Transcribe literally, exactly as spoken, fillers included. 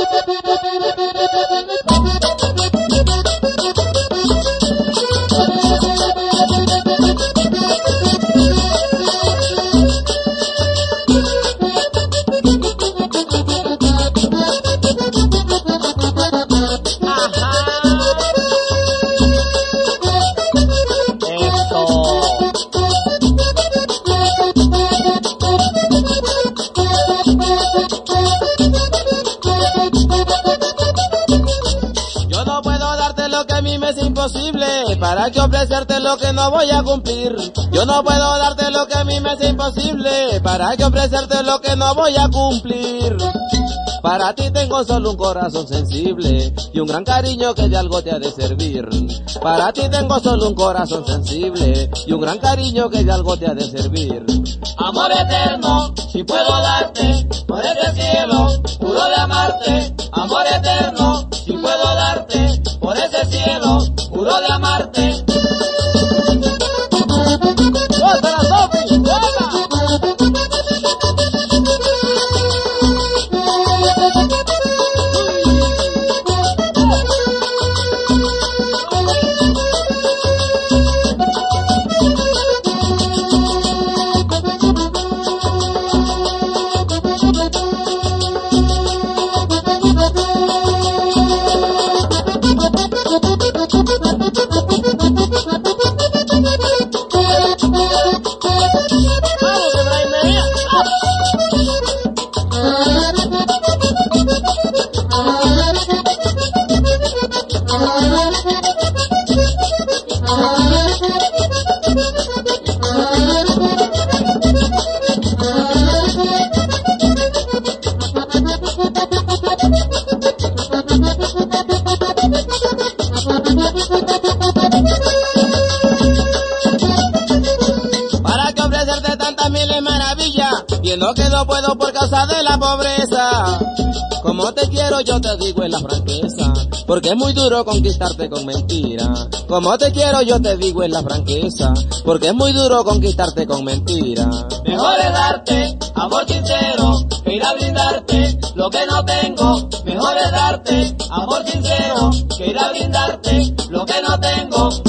¿Para qué ofrecerte lo que no voy a cumplir? Yo no puedo darte lo que a mí me es imposible. ¿Para qué ofrecerte lo que no voy a cumplir? Para ti tengo solo un corazón sensible y un gran cariño que de algo te ha de servir. Para ti tengo solo un corazón sensible y un gran cariño que de algo te ha de servir. Amor eterno, si puedo darte por este cielo, juro de amarte. Amor eterno, si puedo darte por ese cielo, juro de amarte. ¡Otra, Sofi! ¡Otra! Viendo que no puedo por causa de la pobreza. Como te quiero yo te digo en la franqueza, porque es muy duro conquistarte con mentira. Como te quiero yo te digo en la franqueza, porque es muy duro conquistarte con mentira. Mejor es darte amor sincero que ir a brindarte lo que no tengo. Mejor es darte amor sincero que ir a brindarte lo que no tengo.